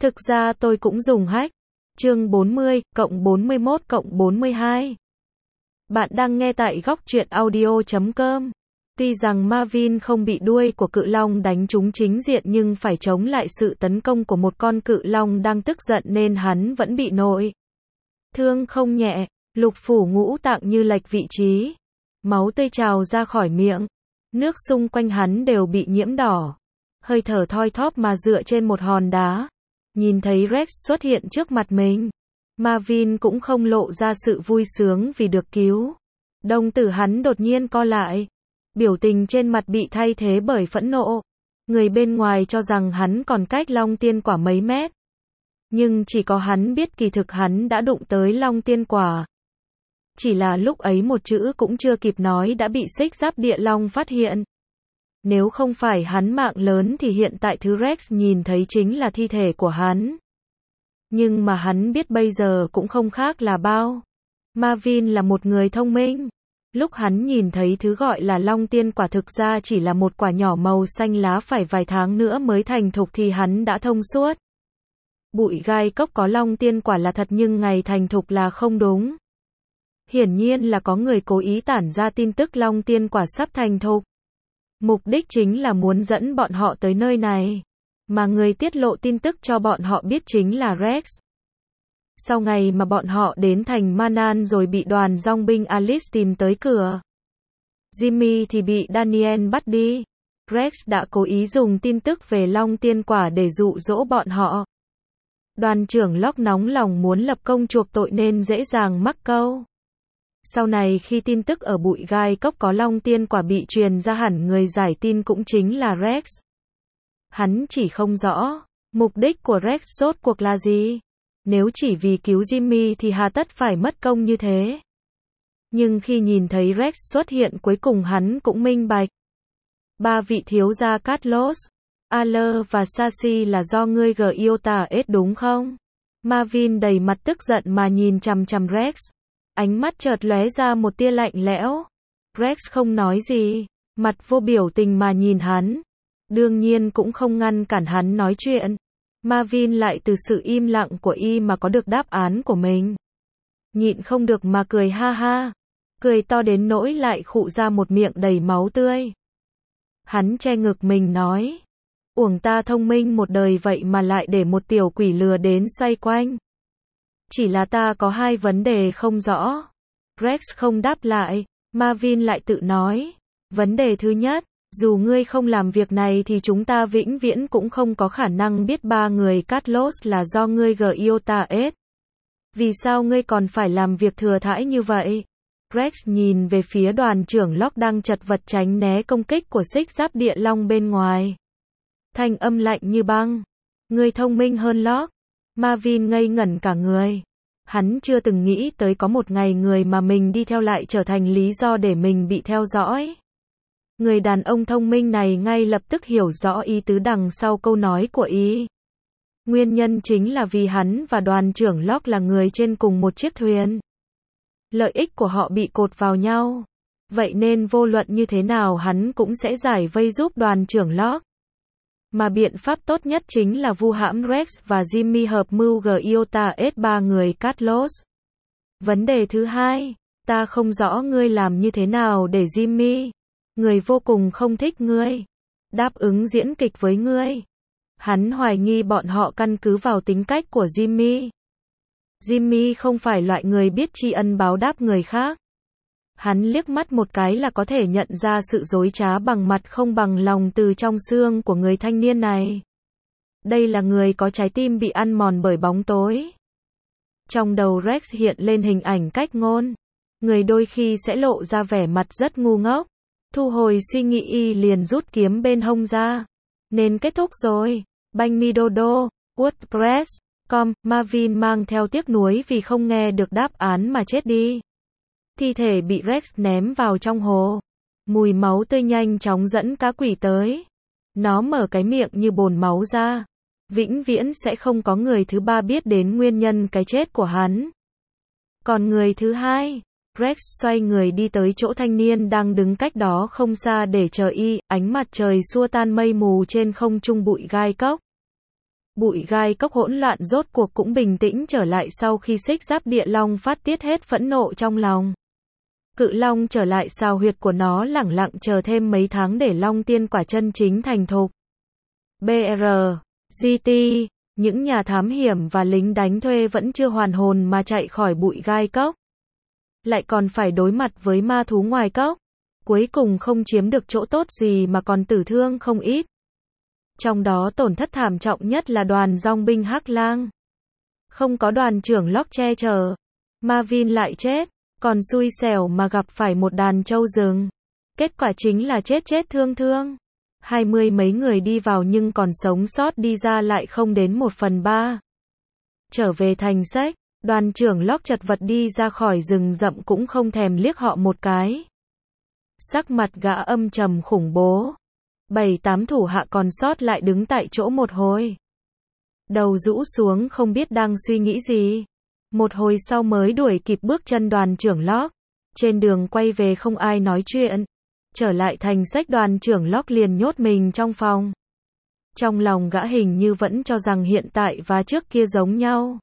Thực ra tôi cũng dùng hack. Chương 40, cộng 41 cộng 42. Bạn đang nghe tại góc truyện audio.com. Tuy rằng Marvin không bị đuôi của cự long đánh trúng chính diện nhưng phải chống lại sự tấn công của một con cự long đang tức giận nên hắn vẫn bị nội thương không nhẹ, lục phủ ngũ tạng như lệch vị trí. Máu tươi trào ra khỏi miệng. Nước xung quanh hắn đều bị nhiễm đỏ. Hơi thở thoi thóp mà dựa trên một hòn đá. Nhìn thấy Rex xuất hiện trước mặt mình. Marvin cũng không lộ ra sự vui sướng vì được cứu. Đồng tử hắn đột nhiên co lại. Biểu tình trên mặt bị thay thế bởi phẫn nộ. Người bên ngoài cho rằng hắn còn cách Long Tiên Quả mấy mét. Nhưng chỉ có hắn biết kỳ thực hắn đã đụng tới Long Tiên Quả. Chỉ là lúc ấy một chữ cũng chưa kịp nói đã bị xích giáp địa long phát hiện. Nếu không phải hắn mạng lớn thì hiện tại thứ Rex nhìn thấy chính là thi thể của hắn. Nhưng mà hắn biết bây giờ cũng không khác là bao. Marvin là một người thông minh. Lúc hắn nhìn thấy thứ gọi là Long Tiên Quả thực ra chỉ là một quả nhỏ màu xanh lá phải vài tháng nữa mới thành thục thì hắn đã thông suốt. Bụi gai cốc có Long Tiên Quả là thật nhưng ngày thành thục là không đúng. Hiển nhiên là có người cố ý tản ra tin tức Long Tiên Quả sắp thành thục. Mục đích chính là muốn dẫn bọn họ tới nơi này. Mà người tiết lộ tin tức cho bọn họ biết chính là Rex. Sau ngày mà bọn họ đến thành Manan rồi bị đoàn dong binh Alice tìm tới cửa. Jimmy thì bị Daniel bắt đi. Rex đã cố ý dùng tin tức về Long Tiên Quả để dụ dỗ bọn họ. Đoàn trưởng Locke nóng lòng muốn lập công chuộc tội nên dễ dàng mắc câu. Sau này khi tin tức ở bụi gai cốc có Long Tiên Quả bị truyền ra hẳn người giải tin cũng chính là Rex. Hắn chỉ không rõ, mục đích của Rex rốt cuộc là gì? Nếu chỉ vì cứu Jimmy thì hà tất phải mất công như thế. Nhưng khi nhìn thấy Rex xuất hiện cuối cùng hắn cũng minh bạch. Ba vị thiếu gia Carlos, Aller và Sassy là do ngươi Giota ết đúng không? Marvin đầy mặt tức giận mà nhìn chằm chằm Rex. Ánh mắt chợt lóe ra một tia lạnh lẽo. Rex không nói gì, mặt vô biểu tình mà nhìn hắn. Đương nhiên cũng không ngăn cản hắn nói chuyện. Marvin lại từ sự im lặng của y mà có được đáp án của mình. Nhịn không được mà cười ha ha. Cười to đến nỗi lại khụ ra một miệng đầy máu tươi. Hắn che ngực mình nói. Uổng ta thông minh một đời vậy mà lại để một tiểu quỷ lừa đến xoay quanh. Chỉ là ta có hai vấn đề không rõ. Rex không đáp lại. Marvin lại tự nói. Vấn đề thứ nhất. Dù ngươi không làm việc này thì chúng ta vĩnh viễn cũng không có khả năng biết ba người Carlos là do ngươi Giota ết. Vì sao ngươi còn phải làm việc thừa thãi như vậy? Rex nhìn về phía đoàn trưởng Locke đang chật vật tránh né công kích của xích giáp địa long bên ngoài. Thanh âm lạnh như băng. Ngươi thông minh hơn Locke. Marvin ngây ngẩn cả người. Hắn chưa từng nghĩ tới có một ngày người mà mình đi theo lại trở thành lý do để mình bị theo dõi. Người đàn ông thông minh này ngay lập tức hiểu rõ ý tứ đằng sau câu nói của y. Nguyên nhân chính là vì hắn và đoàn trưởng Locke là người trên cùng một chiếc thuyền. Lợi ích của họ bị cột vào nhau. Vậy nên vô luận như thế nào hắn cũng sẽ giải vây giúp đoàn trưởng Locke. Mà biện pháp tốt nhất chính là vu hãm Rex và Jimmy hợp mưu Giota ết ba người Carlos. Vấn đề thứ hai, ta không rõ ngươi làm như thế nào để Jimmy, người vô cùng không thích ngươi, đáp ứng diễn kịch với ngươi. Hắn hoài nghi bọn họ căn cứ vào tính cách của Jimmy. Jimmy không phải loại người biết tri ân báo đáp người khác. Hắn liếc mắt một cái là có thể nhận ra sự dối trá bằng mặt không bằng lòng từ trong xương của người thanh niên này. Đây là người có trái tim bị ăn mòn bởi bóng tối. Trong đầu Rex hiện lên hình ảnh cách ngôn. Người đôi khi sẽ lộ ra vẻ mặt rất ngu ngốc. Thu hồi suy nghĩ y liền rút kiếm bên hông ra. Nên kết thúc rồi. Banh mi đô đô, WordPress.com, Marvin mang theo tiếc nuối vì không nghe được đáp án mà chết đi. Thi thể bị Rex ném vào trong hồ. Mùi máu tươi nhanh chóng dẫn cá quỷ tới. Nó mở cái miệng như bồn máu ra. Vĩnh viễn sẽ không có người thứ ba biết đến nguyên nhân cái chết của hắn. Còn người thứ hai, Rex xoay người đi tới chỗ thanh niên đang đứng cách đó không xa để chờ y, ánh mặt trời xua tan mây mù trên không trung bụi gai cốc. Bụi gai cốc hỗn loạn rốt cuộc cũng bình tĩnh trở lại sau khi xích giáp địa long phát tiết hết phẫn nộ trong lòng. Cự long trở lại xào huyệt của nó lẳng lặng chờ thêm mấy tháng để long tiên quả chân chính thành thục. BR, GT, những nhà thám hiểm và lính đánh thuê vẫn chưa hoàn hồn mà chạy khỏi bụi gai cốc. Lại còn phải đối mặt với ma thú ngoài cốc. Cuối cùng không chiếm được chỗ tốt gì mà còn tử thương không ít. Trong đó tổn thất thảm trọng nhất là đoàn dòng binh Hắc Lang. Không có đoàn trưởng Locke che chở, Marvin lại chết, còn xui xẻo mà gặp phải một đàn trâu rừng. Kết quả chính là chết thương thương. 20 mấy người đi vào nhưng còn sống sót đi ra lại không đến 1/3. Trở về thành sách, đoàn trưởng Locke chật vật đi ra khỏi rừng rậm cũng không thèm liếc họ một cái. Sắc mặt gã âm trầm khủng bố. 7-8 thủ hạ còn sót lại đứng tại chỗ một hồi. Đầu rũ xuống không biết đang suy nghĩ gì. Một hồi sau mới đuổi kịp bước chân đoàn trưởng Locke. Trên đường quay về không ai nói chuyện. Trở lại thành sách đoàn trưởng Locke liền nhốt mình trong phòng. Trong lòng gã hình như vẫn cho rằng hiện tại và trước kia giống nhau.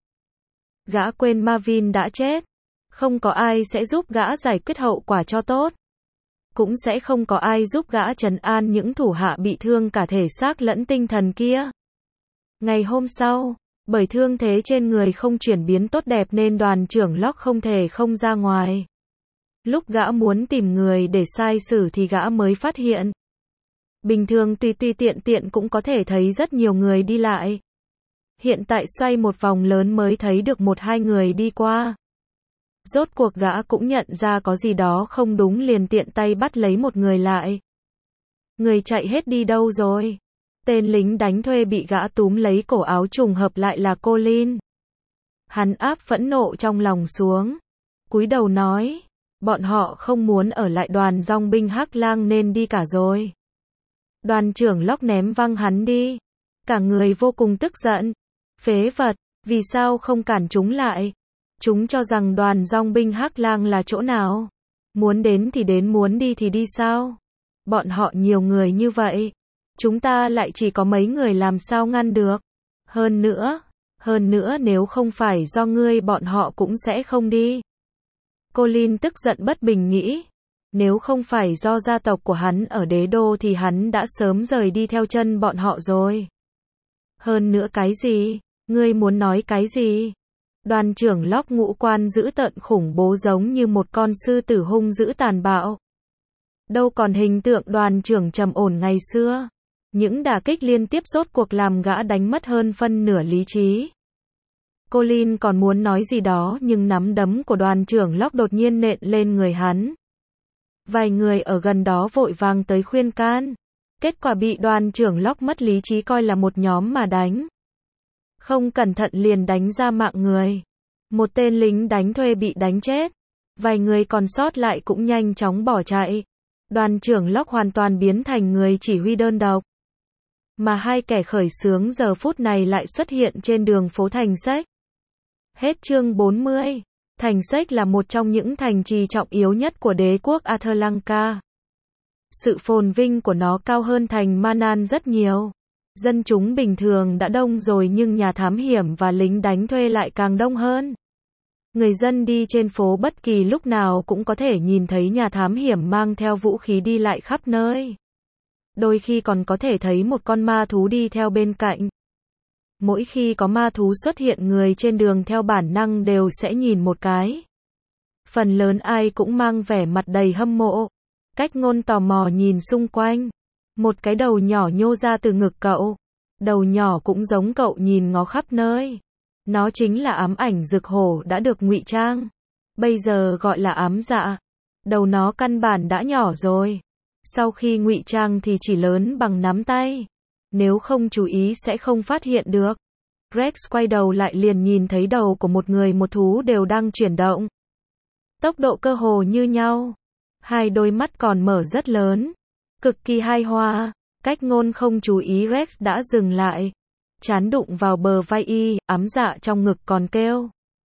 Gã quên Marvin đã chết. Không có ai sẽ giúp gã giải quyết hậu quả cho tốt. Cũng sẽ không có ai giúp gã trấn an những thủ hạ bị thương cả thể xác lẫn tinh thần kia. Ngày hôm sau, bởi thương thế trên người không chuyển biến tốt đẹp nên đoàn trưởng Locke không thể không ra ngoài. Lúc gã muốn tìm người để sai xử thì gã mới phát hiện. Bình thường tùy tiện cũng có thể thấy rất nhiều người đi lại. Hiện tại xoay một vòng lớn mới thấy được 1-2 người đi qua. Rốt cuộc gã cũng nhận ra có gì đó không đúng liền tiện tay bắt lấy một người lại. Người chạy hết đi đâu rồi? Tên lính đánh thuê bị gã túm lấy cổ áo trùng hợp lại là Colin. Hắn áp phẫn nộ trong lòng xuống. Cúi đầu nói, bọn họ không muốn ở lại đoàn dòng binh Hắc Lang nên đi cả rồi. Đoàn trưởng Locke ném văng hắn đi. Cả người vô cùng tức giận. Phế vật, vì sao không cản chúng lại? Chúng cho rằng đoàn dòng binh Hắc Lang là chỗ nào? Muốn đến thì đến, muốn đi thì đi sao? Bọn họ nhiều người như vậy. Chúng ta lại chỉ có mấy người làm sao ngăn được? Hơn nữa nếu không phải do ngươi bọn họ cũng sẽ không đi. Colin tức giận bất bình nghĩ. Nếu không phải do gia tộc của hắn ở đế đô thì hắn đã sớm rời đi theo chân bọn họ rồi. Hơn nữa cái gì? Ngươi muốn nói cái gì? Đoàn trưởng Locke ngũ quan dữ tợn khủng bố giống như một con sư tử hung dữ tàn bạo. Đâu còn hình tượng đoàn trưởng trầm ổn ngày xưa. Những đả kích liên tiếp rốt cuộc làm gã đánh mất hơn phân nửa lý trí. Colin còn muốn nói gì đó nhưng nắm đấm của đoàn trưởng Locke đột nhiên nện lên người hắn. Vài người ở gần đó vội vàng tới khuyên can. Kết quả bị đoàn trưởng Locke mất lý trí coi là một nhóm mà đánh. Không cẩn thận liền đánh ra mạng người. Một tên lính đánh thuê bị đánh chết. Vài người còn sót lại cũng nhanh chóng bỏ chạy. Đoàn trưởng Locke hoàn toàn biến thành người chỉ huy đơn độc. Mà hai kẻ khởi xướng giờ phút này lại xuất hiện trên đường phố thành sách. Hết chương 40. Thành sách là một trong những thành trì trọng yếu nhất của đế quốc Athlanka. Sự phồn vinh của nó cao hơn thành Manan rất nhiều. Dân chúng bình thường đã đông rồi nhưng nhà thám hiểm và lính đánh thuê lại càng đông hơn. Người dân đi trên phố bất kỳ lúc nào cũng có thể nhìn thấy nhà thám hiểm mang theo vũ khí đi lại khắp nơi. Đôi khi còn có thể thấy một con ma thú đi theo bên cạnh. Mỗi khi có ma thú xuất hiện người trên đường theo bản năng đều sẽ nhìn một cái. Phần lớn ai cũng mang vẻ mặt đầy hâm mộ. Cách ngôn tò mò nhìn xung quanh. Một cái đầu nhỏ nhô ra từ ngực cậu. Đầu nhỏ cũng giống cậu nhìn ngó khắp nơi. Nó chính là ám ảnh rực hổ đã được ngụy trang. Bây giờ gọi là ám dạ. Đầu nó căn bản đã nhỏ rồi. Sau khi ngụy trang thì chỉ lớn bằng nắm tay. Nếu không chú ý sẽ không phát hiện được. Rex quay đầu lại liền nhìn thấy đầu của một người một thú đều đang chuyển động. Tốc độ cơ hồ như nhau. Hai đôi mắt còn mở rất lớn. Cực kỳ hài hòa. Cách ngôn không chú ý Rex đã dừng lại. Trán đụng vào bờ vai y, ám dạ trong ngực còn kêu.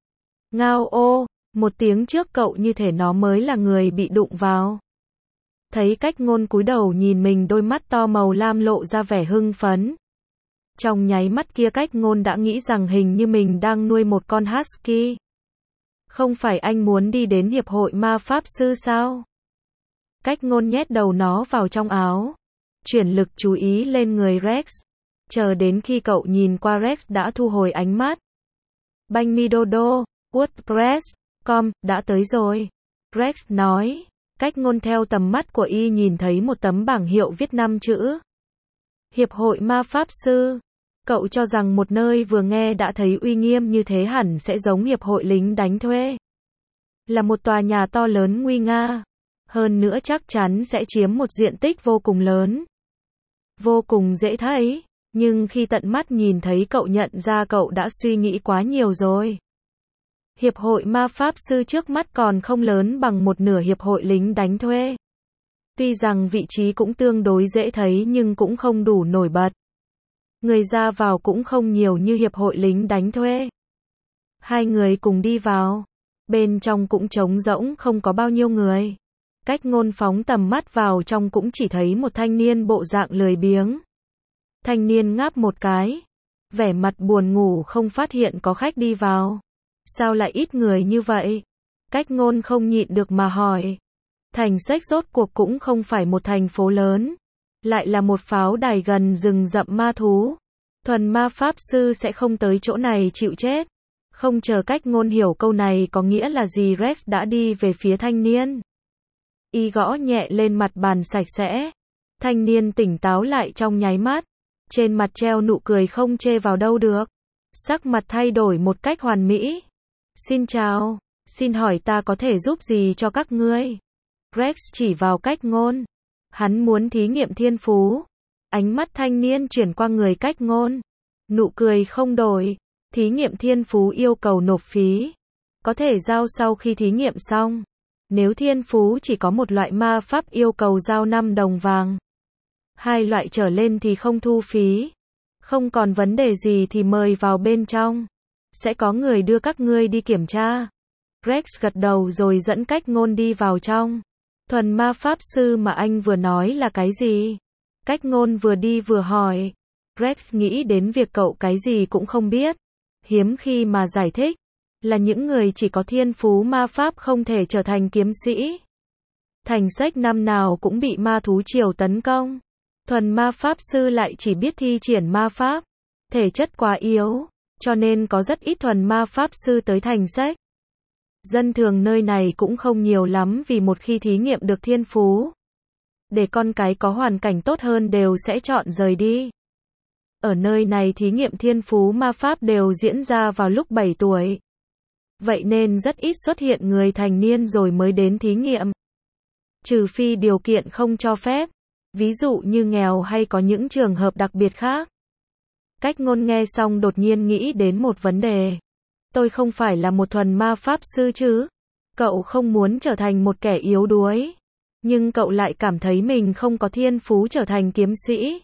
Ngao ô, một tiếng trước cậu như thể nó mới là người bị đụng vào. Thấy cách ngôn cúi đầu nhìn mình đôi mắt to màu lam lộ ra vẻ hưng phấn. Trong nháy mắt kia Cách Ngôn đã nghĩ rằng hình như mình đang nuôi một con husky. Không phải anh muốn đi đến hiệp hội ma pháp sư sao? Cách Ngôn nhét đầu nó vào trong áo. Chuyển lực chú ý lên người Rex. Chờ đến khi cậu nhìn qua Rex đã thu hồi ánh mắt. Banh mi Dodo, WordPress.com, đã tới rồi. Rex nói. Cách Ngôn theo tầm mắt của y nhìn thấy một tấm bảng hiệu viết 5 chữ. Hiệp hội ma pháp sư. Cậu cho rằng một nơi vừa nghe đã thấy uy nghiêm như thế hẳn sẽ giống hiệp hội lính đánh thuê. Là một tòa nhà to lớn nguy nga. Hơn nữa chắc chắn sẽ chiếm một diện tích vô cùng lớn. Vô cùng dễ thấy. Nhưng khi tận mắt nhìn thấy cậu nhận ra cậu đã suy nghĩ quá nhiều rồi. Hiệp hội ma pháp sư trước mắt còn không lớn bằng một nửa hiệp hội lính đánh thuê. Tuy rằng vị trí cũng tương đối dễ thấy nhưng cũng không đủ nổi bật. Người ra vào cũng không nhiều như hiệp hội lính đánh thuê. Hai người cùng đi vào. Bên trong cũng trống rỗng không có bao nhiêu người. Cách Ngôn phóng tầm mắt vào trong cũng chỉ thấy một thanh niên bộ dạng lười biếng. Thanh niên ngáp một cái. Vẻ mặt buồn ngủ không phát hiện có khách đi vào. Sao lại ít người như vậy? Cách Ngôn không nhịn được mà hỏi. Thành Sách rốt cuộc cũng không phải một thành phố lớn. Lại là một pháo đài gần rừng rậm ma thú. Thuần ma pháp sư sẽ không tới chỗ này chịu chết. Không chờ Cách Ngôn hiểu câu này có nghĩa là gì, Rex đã đi về phía thanh niên. Y gõ nhẹ lên mặt bàn sạch sẽ. Thanh niên tỉnh táo lại trong nháy mắt. Trên mặt treo nụ cười không chê vào đâu được. Sắc mặt thay đổi một cách hoàn mỹ. Xin chào, xin hỏi ta có thể giúp gì cho các ngươi? Rex chỉ vào Cách Ngôn. Hắn muốn thí nghiệm thiên phú. Ánh mắt thanh niên chuyển qua người Cách Ngôn. Nụ cười không đổi. Thí nghiệm thiên phú yêu cầu nộp phí. Có thể giao sau khi thí nghiệm xong. Nếu thiên phú chỉ có một loại ma pháp yêu cầu giao 5 đồng vàng. 2 loại trở lên thì không thu phí. Không còn vấn đề gì thì mời vào bên trong. Sẽ có người đưa các ngươi đi kiểm tra. Rex gật đầu rồi dẫn Cách Ngôn đi vào trong. Thuần ma pháp sư mà anh vừa nói là cái gì? Cách Ngôn vừa đi vừa hỏi. Rex nghĩ đến việc cậu cái gì cũng không biết. Hiếm khi mà giải thích. Là những người chỉ có thiên phú ma pháp không thể trở thành kiếm sĩ. Thành Sách năm nào cũng bị ma thú triều tấn công. Thuần ma pháp sư lại chỉ biết thi triển ma pháp. Thể chất quá yếu. Cho nên có rất ít thuần ma pháp sư tới Thành Sách. Dân thường nơi này cũng không nhiều lắm vì một khi thí nghiệm được thiên phú. Để con cái có hoàn cảnh tốt hơn đều sẽ chọn rời đi. Ở nơi này thí nghiệm thiên phú ma pháp đều diễn ra vào lúc 7 tuổi. Vậy nên rất ít xuất hiện người thành niên rồi mới đến thí nghiệm. Trừ phi điều kiện không cho phép. Ví dụ như nghèo hay có những trường hợp đặc biệt khác. Cách Ngôn nghe xong đột nhiên nghĩ đến một vấn đề. Tôi không phải là một thuần ma pháp sư chứ? Cậu không muốn trở thành một kẻ yếu đuối. Nhưng cậu lại cảm thấy mình không có thiên phú trở thành kiếm sĩ.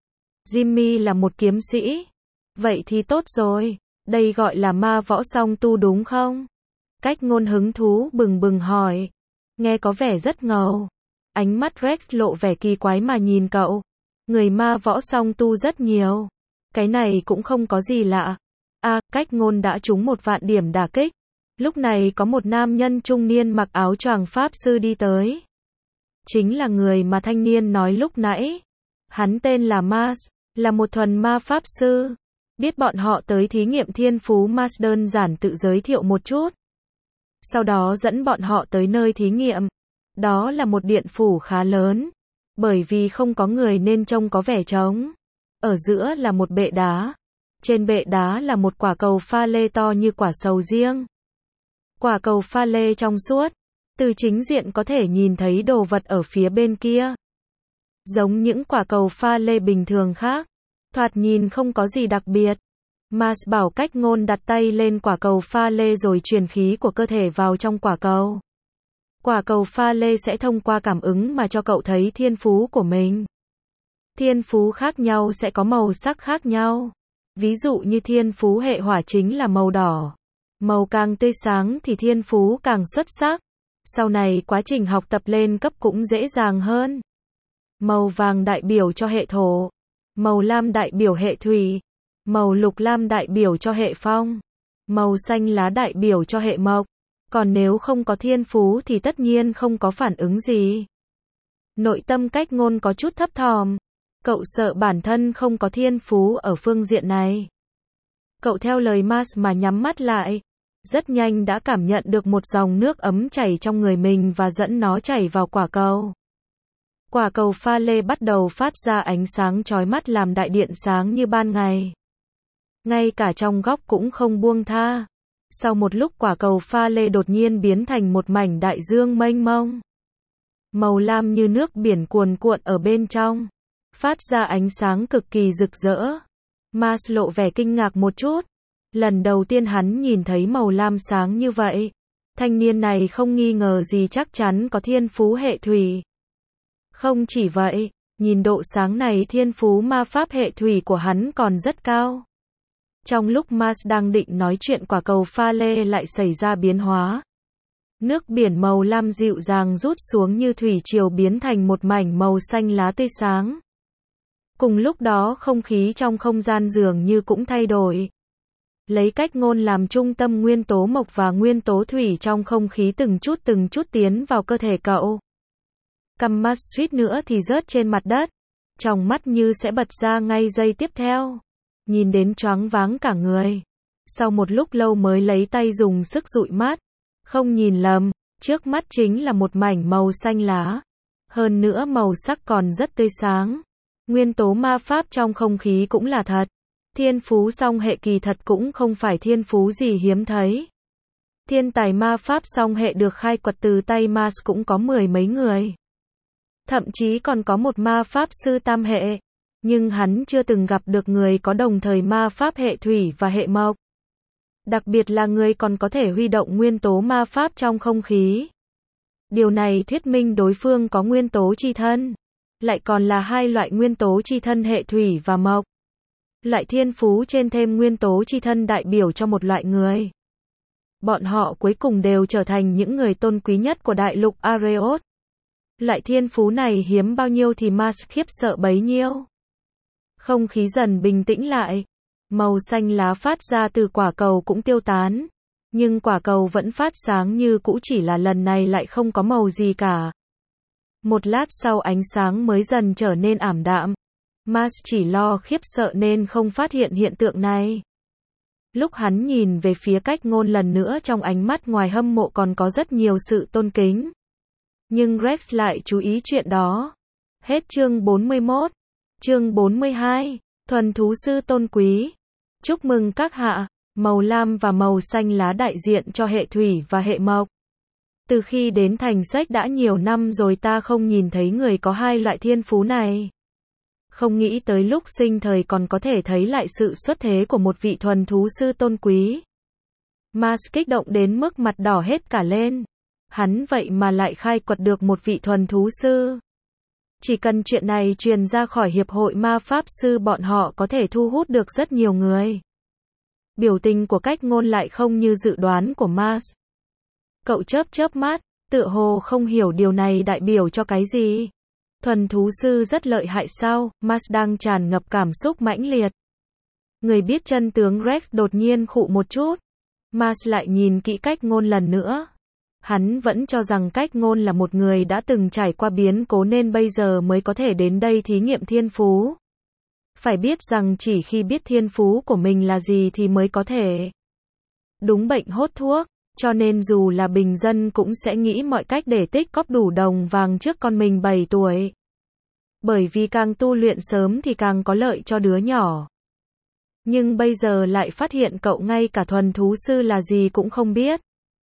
Jimmy là một kiếm sĩ. Vậy thì tốt rồi. Đây gọi là ma võ song tu đúng không? Cách Ngôn hứng thú bừng bừng hỏi. Nghe có vẻ rất ngầu. Ánh mắt Rex lộ vẻ kỳ quái mà nhìn cậu. Người ma võ song tu rất nhiều. Cái này cũng không có gì lạ. Cách Ngôn đã trúng một vạn điểm đả kích. Lúc này có một nam nhân trung niên mặc áo choàng pháp sư đi tới. Chính là người mà thanh niên nói lúc nãy. Hắn tên là Mars, là một thuần ma pháp sư. Biết bọn họ tới thí nghiệm thiên phú, Mars đơn giản tự giới thiệu một chút. Sau đó dẫn bọn họ tới nơi thí nghiệm. Đó là một điện phủ khá lớn. Bởi vì không có người nên trông có vẻ trống. Ở giữa là một bệ đá. Trên bệ đá là một quả cầu pha lê to như quả sầu riêng. Quả cầu pha lê trong suốt. Từ chính diện có thể nhìn thấy đồ vật ở phía bên kia. Giống những quả cầu pha lê bình thường khác. Thoạt nhìn không có gì đặc biệt. Mars bảo Cách Ngôn đặt tay lên quả cầu pha lê rồi truyền khí của cơ thể vào trong quả cầu. Quả cầu pha lê sẽ thông qua cảm ứng mà cho cậu thấy thiên phú của mình. Thiên phú khác nhau sẽ có màu sắc khác nhau. Ví dụ như thiên phú hệ hỏa chính là màu đỏ. Màu càng tươi sáng thì thiên phú càng xuất sắc. Sau này quá trình học tập lên cấp cũng dễ dàng hơn. Màu vàng đại biểu cho hệ thổ. Màu lam đại biểu hệ thủy. Màu lục lam đại biểu cho hệ phong. Màu xanh lá đại biểu cho hệ mộc. Còn nếu không có thiên phú thì tất nhiên không có phản ứng gì. Nội tâm Cách Ngôn có chút thấp thỏm. Cậu sợ bản thân không có thiên phú ở phương diện này. Cậu theo lời Mars mà nhắm mắt lại. Rất nhanh đã cảm nhận được một dòng nước ấm chảy trong người mình và dẫn nó chảy vào quả cầu. Quả cầu pha lê bắt đầu phát ra ánh sáng chói mắt làm đại điện sáng như ban ngày. Ngay cả trong góc cũng không buông tha. Sau một lúc quả cầu pha lê đột nhiên biến thành một mảnh đại dương mênh mông. Màu lam như nước biển cuồn cuộn ở bên trong. Phát ra ánh sáng cực kỳ rực rỡ. Mars lộ vẻ kinh ngạc một chút. Lần đầu tiên hắn nhìn thấy màu lam sáng như vậy. Thanh niên này không nghi ngờ gì chắc chắn có thiên phú hệ thủy. Không chỉ vậy, nhìn độ sáng này thiên phú ma pháp hệ thủy của hắn còn rất cao. Trong lúc Mars đang định nói chuyện quả cầu pha lê lại xảy ra biến hóa. Nước biển màu lam dịu dàng rút xuống như thủy triều biến thành một mảnh màu xanh lá tươi sáng. Cùng lúc đó không khí trong không gian dường như cũng thay đổi. Lấy Cách Ngôn làm trung tâm nguyên tố mộc và nguyên tố thủy trong không khí từng chút tiến vào cơ thể cậu. Cằm Mars suýt nữa thì rớt trên mặt đất. Tròng mắt như sẽ bật ra ngay giây tiếp theo. Nhìn đến choáng váng cả người. Sau một lúc lâu mới lấy tay dùng sức dụi mắt. Không nhìn lầm, trước mắt chính là một mảnh màu xanh lá. Hơn nữa màu sắc còn rất tươi sáng. Nguyên tố ma pháp trong không khí cũng là thật. Thiên phú song hệ kỳ thật cũng không phải thiên phú gì hiếm thấy. Thiên tài ma pháp song hệ được khai quật từ tay Mars cũng có mười mấy người. Thậm chí còn có một ma pháp sư tam hệ. Nhưng hắn chưa từng gặp được người có đồng thời ma pháp hệ thủy và hệ mộc. Đặc biệt là người còn có thể huy động nguyên tố ma pháp trong không khí. Điều này thuyết minh đối phương có nguyên tố chi thân. Lại còn là hai loại nguyên tố chi thân hệ thủy và mộc. Loại thiên phú trên thêm nguyên tố chi thân đại biểu cho một loại người. Bọn họ cuối cùng đều trở thành những người tôn quý nhất của đại lục Areos. Loại thiên phú này hiếm bao nhiêu thì Mars khiếp sợ bấy nhiêu. Không khí dần bình tĩnh lại. Màu xanh lá phát ra từ quả cầu cũng tiêu tán. Nhưng quả cầu vẫn phát sáng như cũ, chỉ là lần này lại không có màu gì cả. Một lát sau ánh sáng mới dần trở nên ảm đạm. Mars chỉ lo khiếp sợ nên không phát hiện hiện tượng này. Lúc hắn nhìn về phía Cách Ngôn lần nữa trong ánh mắt ngoài hâm mộ còn có rất nhiều sự tôn kính. Nhưng Rex lại chú ý chuyện đó. Hết chương 41. Chương 42. Thuần thú sư tôn quý. Chúc mừng các hạ. Màu lam và màu xanh lá đại diện cho hệ thủy và hệ mộc. Từ khi đến thành sách đã nhiều năm rồi ta không nhìn thấy người có hai loại thiên phú này. Không nghĩ tới lúc sinh thời còn có thể thấy lại sự xuất thế của một vị thuần thú sư tôn quý. Mars kích động đến mức mặt đỏ hết cả lên. Hắn vậy mà lại khai quật được một vị thuần thú sư. Chỉ cần chuyện này truyền ra khỏi hiệp hội ma pháp sư bọn họ có thể thu hút được rất nhiều người. Biểu tình của Cách Ngôn lại không như dự đoán của Mars. Cậu chớp mắt, tựa hồ không hiểu điều này đại biểu cho cái gì. Thuần thú sư rất lợi hại sao? Mars đang tràn ngập cảm xúc mãnh liệt. Người biết chân tướng Rex đột nhiên khụ một chút. Mars lại nhìn kỹ Cách Ngôn lần nữa. Hắn vẫn cho rằng Cách Ngôn là một người đã từng trải qua biến cố nên bây giờ mới có thể đến đây thí nghiệm thiên phú. Phải biết rằng chỉ khi biết thiên phú của mình là gì thì mới có thể đúng bệnh hốt thuốc, cho nên dù là bình dân cũng sẽ nghĩ mọi cách để tích cóp đủ đồng vàng trước con mình 7 tuổi. Bởi vì càng tu luyện sớm thì càng có lợi cho đứa nhỏ. Nhưng bây giờ lại phát hiện cậu ngay cả thuần thú sư là gì cũng không biết.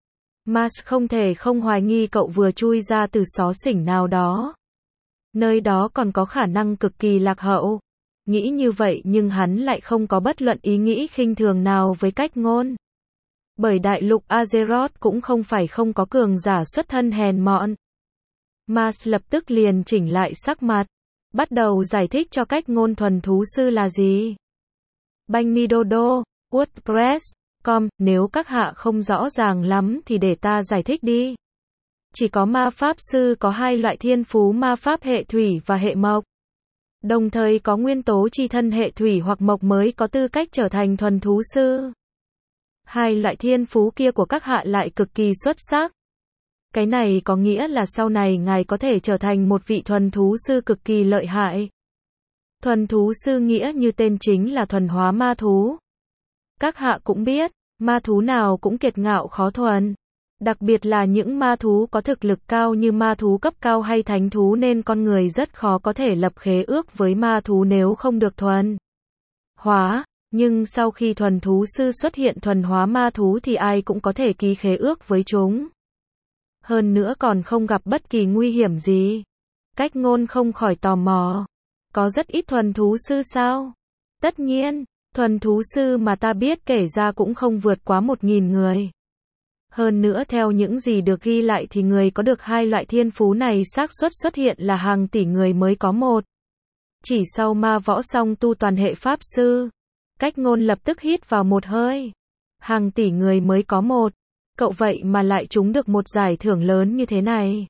Mars không thể không hoài nghi cậu vừa chui ra từ xó xỉnh nào đó. Nơi đó còn có khả năng cực kỳ lạc hậu. Nghĩ như vậy nhưng hắn lại không có bất luận ý nghĩ khinh thường nào với Cách Ngôn. Bởi đại lục Azeroth cũng không phải không có cường giả xuất thân hèn mọn. Mars lập tức liền chỉnh lại sắc mặt. Bắt đầu giải thích cho Cách Ngôn thuần thú sư là gì. Banh mi dodo, WordPress.com, nếu các hạ không rõ ràng lắm thì để ta giải thích đi. Chỉ có ma pháp sư có hai loại thiên phú ma pháp hệ thủy và hệ mộc. Đồng thời có nguyên tố chi thân hệ thủy hoặc mộc mới có tư cách trở thành thuần thú sư. Hai loại thiên phú kia của các hạ lại cực kỳ xuất sắc. Cái này có nghĩa là sau này ngài có thể trở thành một vị thuần thú sư cực kỳ lợi hại. Thuần thú sư nghĩa như tên chính là thuần hóa ma thú. Các hạ cũng biết, ma thú nào cũng kiệt ngạo khó thuần. Đặc biệt là những ma thú có thực lực cao như ma thú cấp cao hay thánh thú nên con người rất khó có thể lập khế ước với ma thú nếu không được thuần hóa. Nhưng sau khi thuần thú sư xuất hiện thuần hóa ma thú thì ai cũng có thể ký khế ước với chúng. Hơn nữa còn không gặp bất kỳ nguy hiểm gì. Cách ngôn không khỏi tò mò. Có rất ít thuần thú sư sao? Tất nhiên, thuần thú sư mà ta biết kể ra cũng không vượt quá 1.000 người. Hơn nữa theo những gì được ghi lại thì người có được hai loại thiên phú này xác suất xuất hiện là hàng tỷ người mới có một. Chỉ sau ma võ song tu toàn hệ pháp sư. Cách ngôn lập tức hít vào một hơi. Hàng tỷ người mới có một. Cậu vậy mà lại trúng được một giải thưởng lớn như thế này.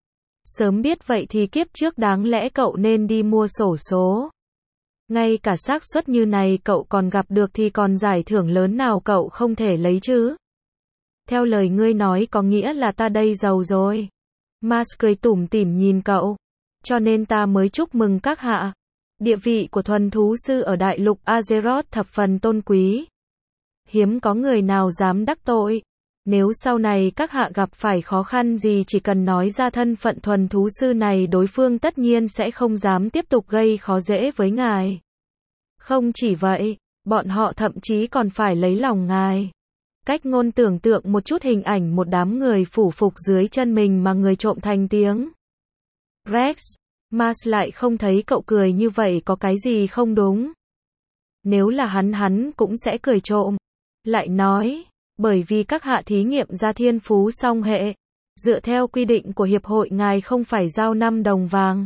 Sớm biết vậy thì kiếp trước đáng lẽ cậu nên đi mua xổ số. Ngay cả xác suất như này cậu còn gặp được thì còn giải thưởng lớn nào cậu không thể lấy chứ? Theo lời ngươi nói có nghĩa là ta đây giàu rồi. Mars cười tủm tỉm nhìn cậu. Cho nên ta mới chúc mừng các hạ. Địa vị của thuần thú sư ở đại lục Azeroth thập phần tôn quý. Hiếm có người nào dám đắc tội. Nếu sau này các hạ gặp phải khó khăn gì chỉ cần nói ra thân phận thuần thú sư này đối phương tất nhiên sẽ không dám tiếp tục gây khó dễ với ngài. Không chỉ vậy, bọn họ thậm chí còn phải lấy lòng ngài. Cách ngôn tưởng tượng một chút hình ảnh một đám người phủ phục dưới chân mình mà người trộm thành tiếng. Rex, Mars lại không thấy cậu cười như vậy có cái gì không đúng. Nếu là hắn cũng sẽ cười trộm. Lại nói, bởi vì các hạ thí nghiệm ra thiên phú song hệ. Dựa theo quy định của hiệp hội ngài không phải giao 5 đồng vàng.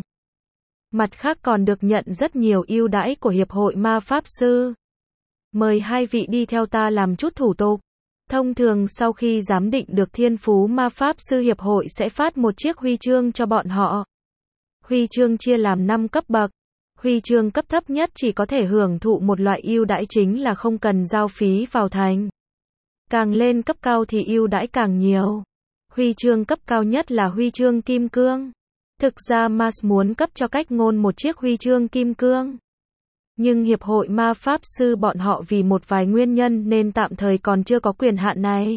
Mặt khác còn được nhận rất nhiều ưu đãi của hiệp hội ma pháp sư. Mời hai vị đi theo ta làm chút thủ tục. Thông thường sau khi giám định được thiên phú ma pháp sư hiệp hội sẽ phát một chiếc huy chương cho bọn họ. Huy chương chia làm 5 cấp bậc. Huy chương cấp thấp nhất chỉ có thể hưởng thụ một loại ưu đãi chính là không cần giao phí vào thành. Càng lên cấp cao thì ưu đãi càng nhiều. Huy chương cấp cao nhất là huy chương kim cương. Thực ra Mars muốn cấp cho cách ngôn một chiếc huy chương kim cương. Nhưng hiệp hội ma pháp sư bọn họ vì một vài nguyên nhân nên tạm thời còn chưa có quyền hạn này.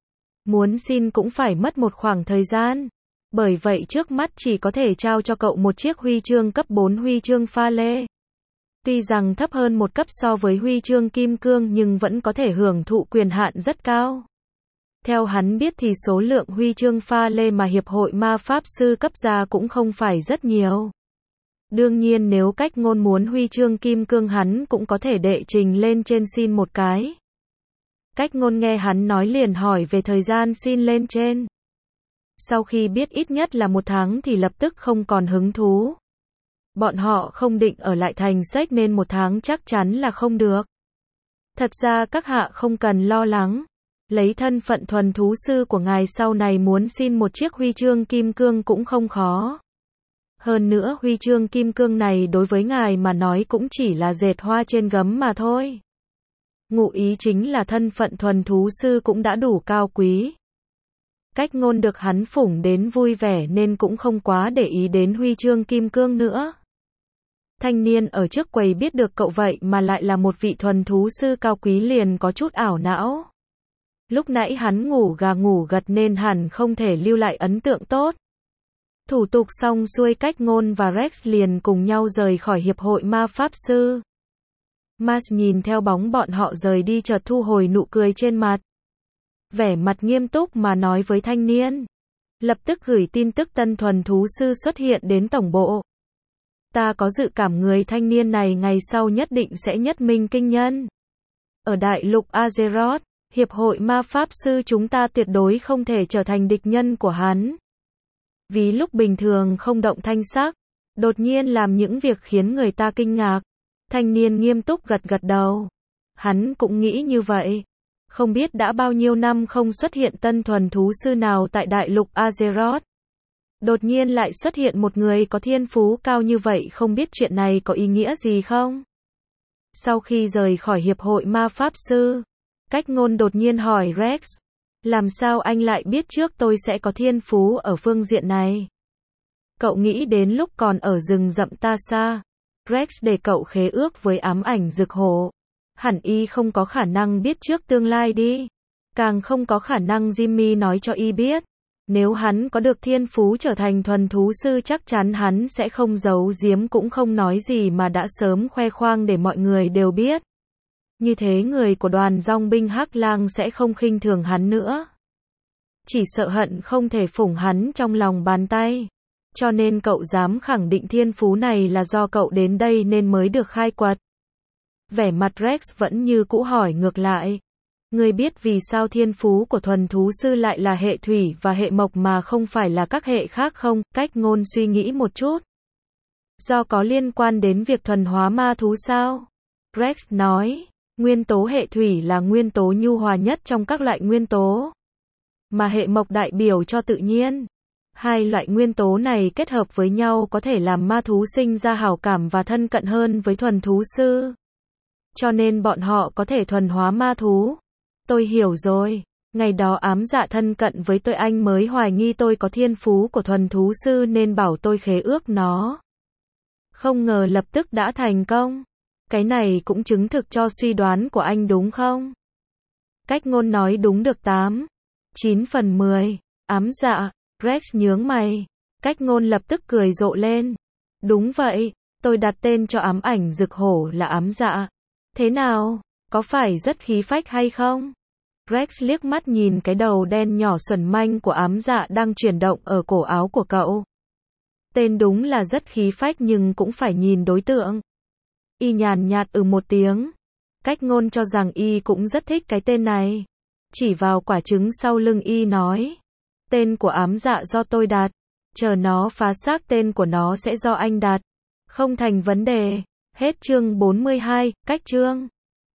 Muốn xin cũng phải mất một khoảng thời gian. Bởi vậy trước mắt chỉ có thể trao cho cậu một chiếc huy chương cấp 4 huy chương pha lê. Tuy rằng thấp hơn một cấp so với huy chương kim cương nhưng vẫn có thể hưởng thụ quyền hạn rất cao. Theo hắn biết thì số lượng huy chương pha lê mà hiệp hội ma pháp sư cấp ra cũng không phải rất nhiều. Đương nhiên nếu cách ngôn muốn huy chương kim cương hắn cũng có thể đệ trình lên trên xin một cái. Cách ngôn nghe hắn nói liền hỏi về thời gian xin lên trên. Sau khi biết ít nhất là 1 tháng thì lập tức không còn hứng thú. Bọn họ không định ở lại thành sách nên 1 tháng chắc chắn là không được. Thật ra các hạ không cần lo lắng. Lấy thân phận thuần thú sư của ngài sau này muốn xin một chiếc huy chương kim cương cũng không khó. Hơn nữa huy chương kim cương này đối với ngài mà nói cũng chỉ là dệt hoa trên gấm mà thôi. Ngụ ý chính là thân phận thuần thú sư cũng đã đủ cao quý. Cách ngôn được hắn phủng đến vui vẻ nên cũng không quá để ý đến huy chương kim cương nữa. Thanh niên ở trước quầy biết được cậu vậy mà lại là một vị thuần thú sư cao quý liền có chút ảo não. Lúc nãy hắn ngủ gà ngủ gật nên hẳn không thể lưu lại ấn tượng tốt. Thủ tục xong xuôi cách ngôn và Rex liền cùng nhau rời khỏi hiệp hội ma pháp sư. Mars nhìn theo bóng bọn họ rời đi chợt thu hồi nụ cười trên mặt. Vẻ mặt nghiêm túc mà nói với thanh niên. Lập tức gửi tin tức tân thuần thú sư xuất hiện đến tổng bộ. Ta có dự cảm người thanh niên này ngày sau nhất định sẽ nhất minh kinh nhân. Ở đại lục Azeroth, hiệp hội ma pháp sư chúng ta tuyệt đối không thể trở thành địch nhân của hắn. Vì lúc bình thường không động thanh sắc, đột nhiên làm những việc khiến người ta kinh ngạc. Thanh niên nghiêm túc gật gật đầu. Hắn cũng nghĩ như vậy. Không biết đã bao nhiêu năm không xuất hiện tân thuần thú sư nào tại đại lục Azeroth. Đột nhiên lại xuất hiện một người có thiên phú cao như vậy, không biết chuyện này có ý nghĩa gì không? Sau khi rời khỏi hiệp hội ma pháp sư, Cách Ngôn đột nhiên hỏi Rex, làm sao anh lại biết trước tôi sẽ có thiên phú ở phương diện này? Cậu nghĩ đến lúc còn ở rừng rậm Tasa, Rex để cậu khế ước với ám ảnh rực hổ. Hẳn y không có khả năng biết trước tương lai đi. Càng không có khả năng Jimmy nói cho y biết. Nếu hắn có được thiên phú trở thành thuần thú sư, chắc chắn hắn sẽ không giấu giếm cũng không nói gì mà đã sớm khoe khoang để mọi người đều biết. Như thế người của đoàn dòng binh Hắc Lang sẽ không khinh thường hắn nữa. Chỉ sợ hận không thể phủng hắn trong lòng bàn tay. Cho nên cậu dám khẳng định thiên phú này là do cậu đến đây nên mới được khai quật. Vẻ mặt Rex vẫn như cũ hỏi ngược lại. Ngươi biết vì sao thiên phú của thuần thú sư lại là hệ thủy và hệ mộc mà không phải là các hệ khác không? Cách Ngôn suy nghĩ một chút. Do có liên quan đến việc thuần hóa ma thú sao? Rex nói, nguyên tố hệ thủy là nguyên tố nhu hòa nhất trong các loại nguyên tố. Mà hệ mộc đại biểu cho tự nhiên. Hai loại nguyên tố này kết hợp với nhau có thể làm ma thú sinh ra hảo cảm và thân cận hơn với thuần thú sư. Cho nên bọn họ có thể thuần hóa ma thú. Tôi hiểu rồi. Ngày đó Ám Dạ thân cận với tôi, anh mới hoài nghi tôi có thiên phú của thuần thú sư nên bảo tôi khế ước nó. Không ngờ lập tức đã thành công. Cái này cũng chứng thực cho suy đoán của anh đúng không? Cách Ngôn nói đúng được 9 phần 10. Ám Dạ. Rex nhướng mày. Cách Ngôn lập tức cười rộ lên. Đúng vậy, tôi đặt tên cho ám ảnh rực hổ là Ám Dạ. Thế nào, có phải rất khí phách hay không? Rex liếc mắt nhìn cái đầu đen nhỏ xuẩn manh của Ám Dạ đang chuyển động ở cổ áo của cậu. Tên đúng là rất khí phách nhưng cũng phải nhìn đối tượng. Y nhàn nhạt một tiếng. Cách Ngôn cho rằng y cũng rất thích cái tên này. Chỉ vào quả trứng sau lưng y nói. Tên của Ám Dạ do tôi đặt. Chờ nó phá xác tên của nó sẽ do anh đặt. Không thành vấn đề. Hết chương 42, cách chương.